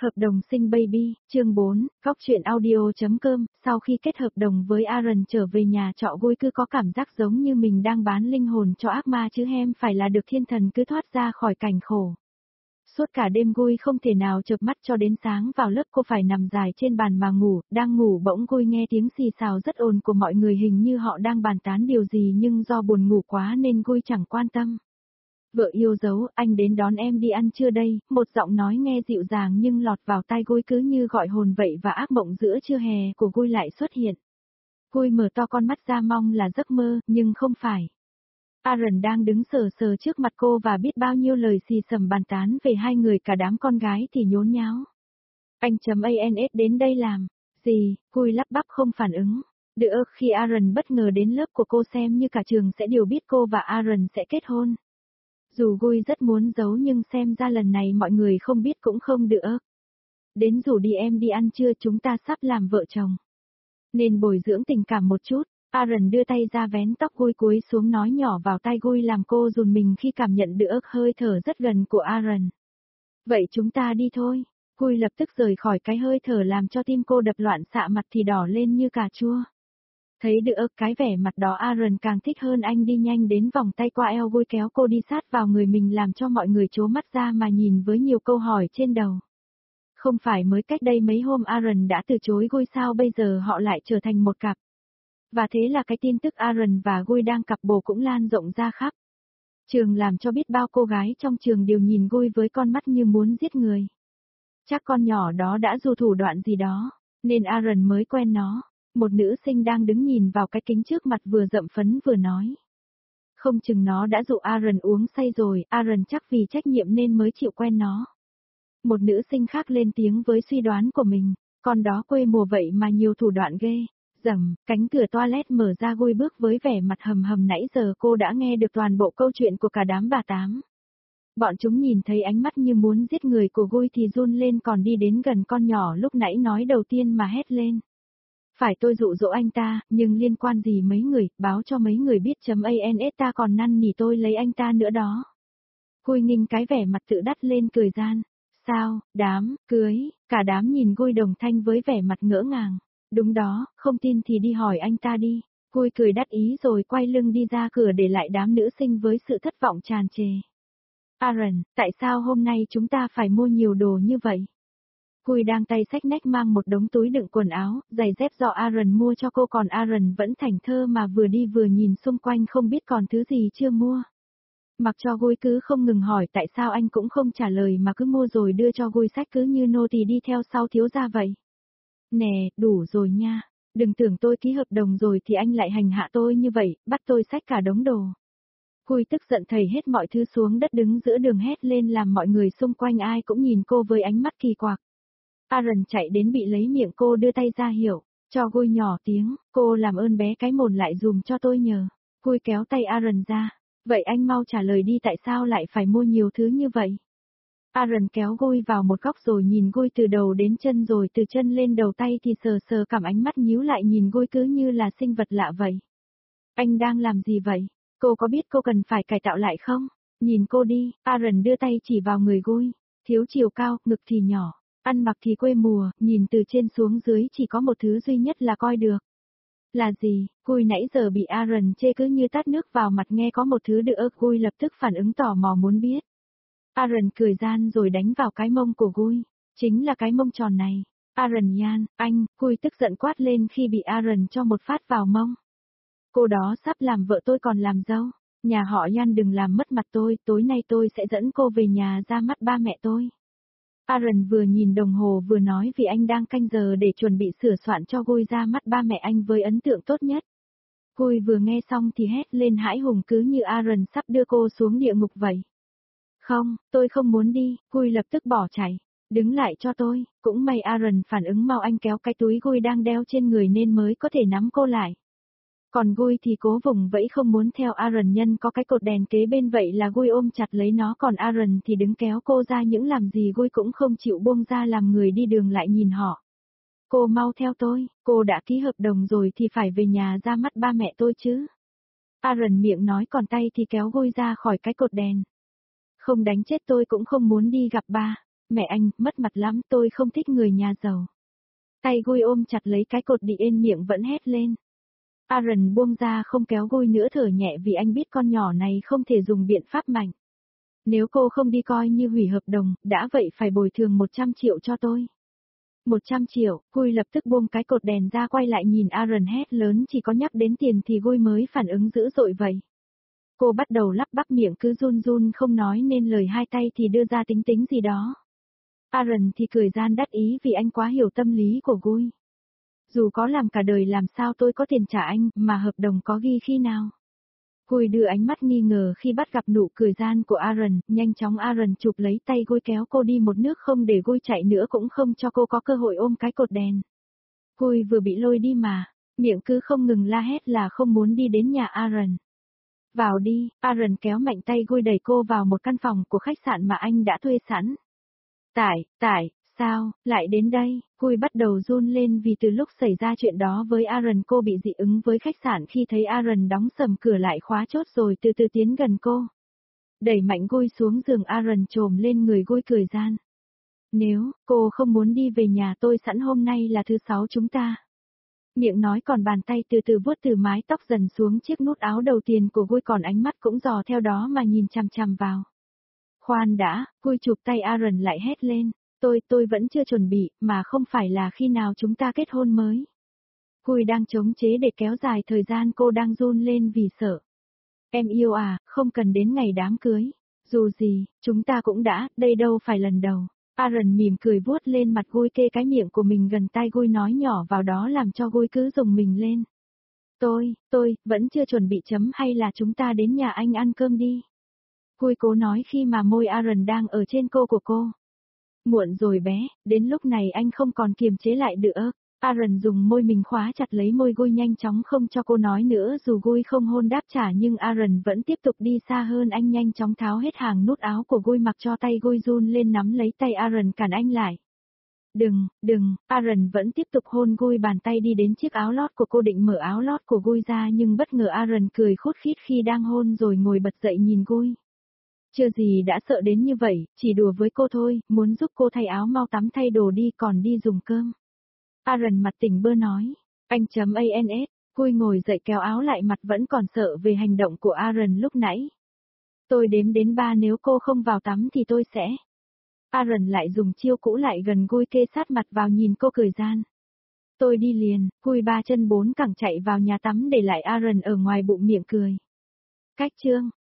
Hợp đồng sinh baby, chương 4, góc truyện audio.com, sau khi kết hợp đồng với Aaron trở về nhà trọ Gui cứ có cảm giác giống như mình đang bán linh hồn cho ác ma chứ hem phải là được thiên thần cứ thoát ra khỏi cảnh khổ. Suốt cả đêm Gui không thể nào chợp mắt cho đến sáng vào lớp cô phải nằm dài trên bàn mà ngủ, đang ngủ bỗng Gui nghe tiếng xì xào rất ồn của mọi người hình như họ đang bàn tán điều gì nhưng do buồn ngủ quá nên Gui chẳng quan tâm. Vợ yêu dấu, anh đến đón em đi ăn trưa đây, một giọng nói nghe dịu dàng nhưng lọt vào tai Gui cứ như gọi hồn vậy và ác mộng giữa trưa hè của Gui lại xuất hiện. Gui mở to con mắt ra mong là giấc mơ, nhưng không phải. Aaron đang đứng sờ sờ trước mặt cô và biết bao nhiêu lời xì xầm bàn tán về hai người, cả đám con gái thì nhốn nháo. Anh.ans đến đây làm gì? Gui lắp bắp không phản ứng. Được khi Aaron bất ngờ đến lớp của cô xem như cả trường sẽ đều biết cô và Aaron sẽ kết hôn. Dù Gui rất muốn giấu nhưng xem ra lần này mọi người không biết cũng không được. Đến rủ đi em đi ăn trưa, chúng ta sắp làm vợ chồng. Nên bồi dưỡng tình cảm một chút. Aaron đưa tay ra vén tóc Gui cúi xuống nói nhỏ vào tai Gui làm cô run mình khi cảm nhận được hơi thở rất gần của Aaron. Vậy chúng ta đi thôi. Gui lập tức rời khỏi cái hơi thở làm cho tim cô đập loạn xạ, mặt thì đỏ lên như cà chua. Thấy được cái vẻ mặt đó Aaron càng thích hơn, anh đi nhanh đến vòng tay qua eo Gui kéo cô đi sát vào người mình làm cho mọi người trố mắt ra mà nhìn với nhiều câu hỏi trên đầu. Không phải mới cách đây mấy hôm Aaron đã từ chối Gui sao bây giờ họ lại trở thành một cặp. Và thế là cái tin tức Aaron và Gui đang cặp bồ cũng lan rộng ra khắp trường làm cho biết bao cô gái trong trường đều nhìn Gui với con mắt như muốn giết người. Chắc con nhỏ đó đã dùng thủ đoạn gì đó, nên Aaron mới quen nó. Một nữ sinh đang đứng nhìn vào cái kính trước mặt vừa rậm phấn vừa nói. Không chừng nó đã dụ Aaron uống say rồi, Aaron chắc vì trách nhiệm nên mới chịu quen nó. Một nữ sinh khác lên tiếng với suy đoán của mình, con đó quê mùa vậy mà nhiều thủ đoạn ghê. Rầm, cánh cửa toilet mở ra, Gui bước với vẻ mặt hầm hầm, nãy giờ cô đã nghe được toàn bộ câu chuyện của cả đám bà tám. Bọn chúng nhìn thấy ánh mắt như muốn giết người của Gui thì run lên, còn đi đến gần con nhỏ lúc nãy nói đầu tiên mà hét lên. Phải tôi dụ dỗ anh ta, nhưng liên quan gì mấy người, báo cho mấy người biết.ans ta còn năn nỉ tôi lấy anh ta nữa đó. Gui nghinh cái vẻ mặt tự đắt lên cười gian. Sao, đám, cưới, cả đám nhìn Gui đồng thanh với vẻ mặt ngỡ ngàng. Đúng đó, không tin thì đi hỏi anh ta đi. Gui cười đắc ý rồi quay lưng đi ra cửa để lại đám nữ sinh với sự thất vọng tràn trề. Aaron, tại sao hôm nay chúng ta phải mua nhiều đồ như vậy? Gui đang tay xách nách mang một đống túi đựng quần áo, giày dép do Aaron mua cho cô, còn Aaron vẫn thảnh thơ mà vừa đi vừa nhìn xung quanh không biết còn thứ gì chưa mua. Mặc cho Gui cứ không ngừng hỏi tại sao anh cũng không trả lời mà cứ mua rồi đưa cho Gui xách cứ như nô tỳ đi theo sau thiếu gia vậy. Nè, đủ rồi nha, đừng tưởng tôi ký hợp đồng rồi thì anh lại hành hạ tôi như vậy, bắt tôi xách cả đống đồ. Gui tức giận thầy hết mọi thứ xuống đất đứng giữa đường hét lên làm mọi người xung quanh ai cũng nhìn cô với ánh mắt kỳ quặc. Aaron chạy đến bị lấy miệng cô đưa tay ra hiệu, cho Gui nhỏ tiếng, cô làm ơn bé cái mồn lại dùm cho tôi nhờ. Gui kéo tay Aaron ra, vậy anh mau trả lời đi, tại sao lại phải mua nhiều thứ như vậy? Aaron kéo Gui vào một góc rồi nhìn Gui từ đầu đến chân, rồi từ chân lên đầu tay thì sờ sờ cảm, ánh mắt nhíu lại nhìn Gui cứ như là sinh vật lạ vậy. Anh đang làm gì vậy? Cô có biết cô cần phải cải tạo lại không? Nhìn cô đi, Aaron đưa tay chỉ vào người Gui, thiếu chiều cao, ngực thì nhỏ. Ăn mặc thì quê mùa, nhìn từ trên xuống dưới chỉ có một thứ duy nhất là coi được. Là gì? Gui nãy giờ bị Aaron chê cứ như tát nước vào mặt, nghe có một thứ được Gui lập tức phản ứng tò mò muốn biết. Aaron cười gian rồi đánh vào cái mông của Gui. Chính là cái mông tròn này. Aaron Yan, anh, Gui tức giận quát lên khi bị Aaron cho một phát vào mông. Cô đó sắp làm vợ tôi còn làm dâu. Nhà họ Yan đừng làm mất mặt tôi, tối nay tôi sẽ dẫn cô về nhà ra mắt ba mẹ tôi. Aaron vừa nhìn đồng hồ vừa nói vì anh đang canh giờ để chuẩn bị sửa soạn cho Gui ra mắt ba mẹ anh với ấn tượng tốt nhất. Gui vừa nghe xong thì hét lên hãi hùng cứ như Aaron sắp đưa cô xuống địa ngục vậy. Không, tôi không muốn đi, Gui lập tức bỏ chạy. Đứng lại cho tôi, cũng may Aaron phản ứng mau, anh kéo cái túi Gui đang đeo trên người nên mới có thể nắm cô lại. Còn Gui thì cố vùng vẫy không muốn theo Aaron, nhân có cái cột đèn kế bên vậy là Gui ôm chặt lấy nó, còn Aaron thì đứng kéo cô ra, những làm gì Gui cũng không chịu buông ra, làm người đi đường lại nhìn họ. Cô mau theo tôi, cô đã ký hợp đồng rồi thì phải về nhà ra mắt ba mẹ tôi chứ. Aaron miệng nói còn tay thì kéo Gui ra khỏi cái cột đèn. Không đánh chết tôi cũng không muốn đi gặp ba. Mẹ anh, mất mặt lắm, tôi không thích người nhà giàu. Tay Gui ôm chặt lấy cái cột đi ên miệng vẫn hét lên. Aaron buông ra không kéo Gui nữa thở nhẹ vì anh biết con nhỏ này không thể dùng biện pháp mạnh. Nếu cô không đi coi như hủy hợp đồng, đã vậy phải bồi thường 100 triệu cho tôi. 100 triệu, Gui lập tức buông cái cột đèn ra quay lại nhìn Aaron hét lớn chỉ có nhắc đến tiền thì Gui mới phản ứng dữ dội vậy. Cô bắt đầu lắp bắp miệng cứ run run không nói nên lời hai tay thì đưa ra tính tính gì đó. Aaron thì cười gian đắc ý vì anh quá hiểu tâm lý của Gui. Dù có làm cả đời làm sao tôi có tiền trả anh, mà hợp đồng có ghi khi nào. Gui đưa ánh mắt nghi ngờ khi bắt gặp nụ cười gian của Aaron, nhanh chóng Aaron chụp lấy tay Gui kéo cô đi một nước không để Gui chạy nữa cũng không cho cô có cơ hội ôm cái cột đèn. Gui vừa bị lôi đi mà, miệng cứ không ngừng la hét là không muốn đi đến nhà Aaron. Vào đi, Aaron kéo mạnh tay Gui đẩy cô vào một căn phòng của khách sạn mà anh đã thuê sẵn. Sao, lại đến đây? Gui bắt đầu run lên vì từ lúc xảy ra chuyện đó với Aaron cô bị dị ứng với khách sạn khi thấy Aaron đóng sầm cửa lại khóa chốt rồi từ từ tiến gần cô. Đẩy mạnh Gui xuống giường Aaron trồm lên người Gui cười gian. Nếu cô không muốn đi về nhà tôi sẵn hôm nay là thứ 6 chúng ta. Miệng nói còn bàn tay từ từ vuốt từ mái tóc dần xuống chiếc nút áo đầu tiên của Gui còn ánh mắt cũng dò theo đó mà nhìn chằm chằm vào. Khoan đã, Gui chụp tay Aaron lại hét lên. Tôi vẫn chưa chuẩn bị, mà không phải là khi nào chúng ta kết hôn mới. Gui đang chống chế để kéo dài thời gian cô đang run lên vì sợ. Em yêu à, không cần đến ngày đám cưới. Dù gì, chúng ta cũng đã, đây đâu phải lần đầu. Aaron mỉm cười vuốt lên mặt Gui kê cái miệng của mình gần tai Gui nói nhỏ vào đó làm cho Gui cứ rùng mình lên. Tôi, vẫn chưa chuẩn bị chấm hay là chúng ta đến nhà anh ăn cơm đi. Gui cố nói khi mà môi Aaron đang ở trên cô của cô. Muộn rồi bé, đến lúc này anh không còn kiềm chế lại nữa. Aaron dùng môi mình khóa chặt lấy môi Gui nhanh chóng không cho cô nói nữa dù Gui không hôn đáp trả nhưng Aaron vẫn tiếp tục đi xa hơn anh nhanh chóng tháo hết hàng nút áo của Gui mặc cho tay Gui run lên nắm lấy tay Aaron cản anh lại. Đừng, Aaron vẫn tiếp tục hôn Gui bàn tay đi đến chiếc áo lót của cô định mở áo lót của Gui ra nhưng bất ngờ Aaron cười khút khít khi đang hôn rồi ngồi bật dậy nhìn Gui. Chưa gì đã sợ đến như vậy, chỉ đùa với cô thôi, muốn giúp cô thay áo mau tắm thay đồ đi còn đi dùng cơm. Aaron mặt tỉnh bơ nói. Anh.ans, Gui ngồi dậy kéo áo lại mặt vẫn còn sợ về hành động của Aaron lúc nãy. Tôi đếm đến 3 nếu cô không vào tắm thì tôi sẽ. Aaron lại dùng chiêu cũ lại gần Gui kê sát mặt vào nhìn cô cười gian. Tôi đi liền, Gui 3 chân 4 cẳng chạy vào nhà tắm để lại Aaron ở ngoài bụng miệng cười. Cách chương